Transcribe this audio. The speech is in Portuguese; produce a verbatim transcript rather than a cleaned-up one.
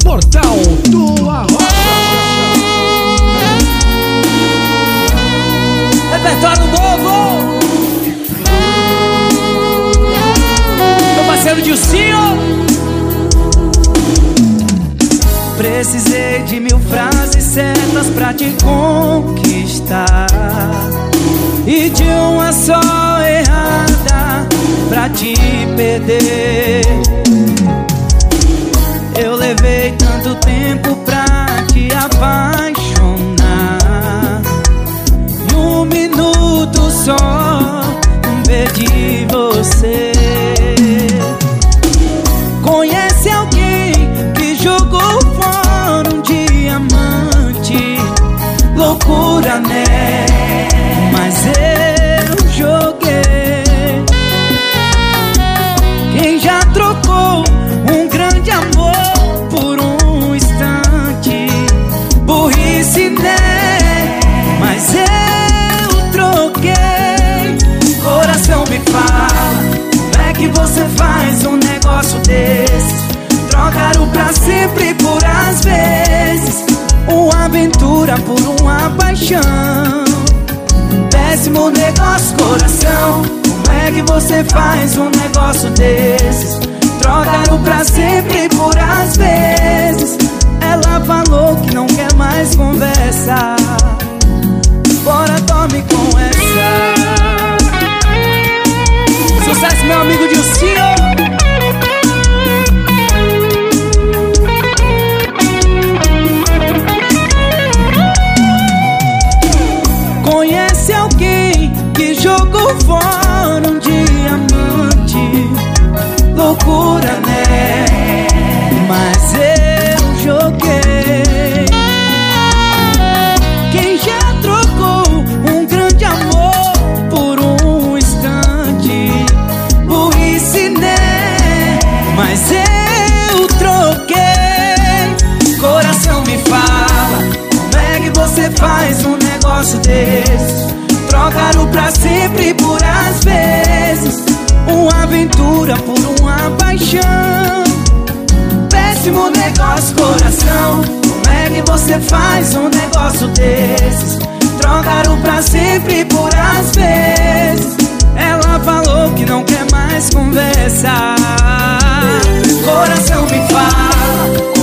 Portal do Arrocha. Repertório novo, meu parceiro Dilcinho. Precisei de mil frases certas pra te conquistar, e de uma só errada pra te perder. Eu levei tanto tempo pra te apaixonar, e um minuto só perdi você. Conhece alguém que jogou fora um diamante? Loucura, né? Mas eu joguei. Quem já trocou um grande amor por um instante? Burrice, né? Mas eu troquei. Coração, me fala, como é que você faz um negócio desse? Trocar o pra sempre por às vezes, uma aventura por uma paixão. Péssimo negócio, coração, como é que você faz um negócio desses? Trocar o pra sempre por às vezes. Ela falou que não quer mais conversa, bora, tome com essa. Sucesso, meu amigo Dilcinho. Conhece alguém que jogou fora um diamante? Loucura, né? Mas eu joguei. Quem já trocou um grande amor por um instante? Burrice, né? Mas eu troquei. Coração, me fala, como é que você faz um negócio desses? Trocar o pra sempre por às vezes, uma aventura por uma paixão. Péssimo negócio, coração, como é que você faz um negócio desses? Trocar o pra sempre por às vezes. Ela falou que não quer mais conversa. Coração, me fala,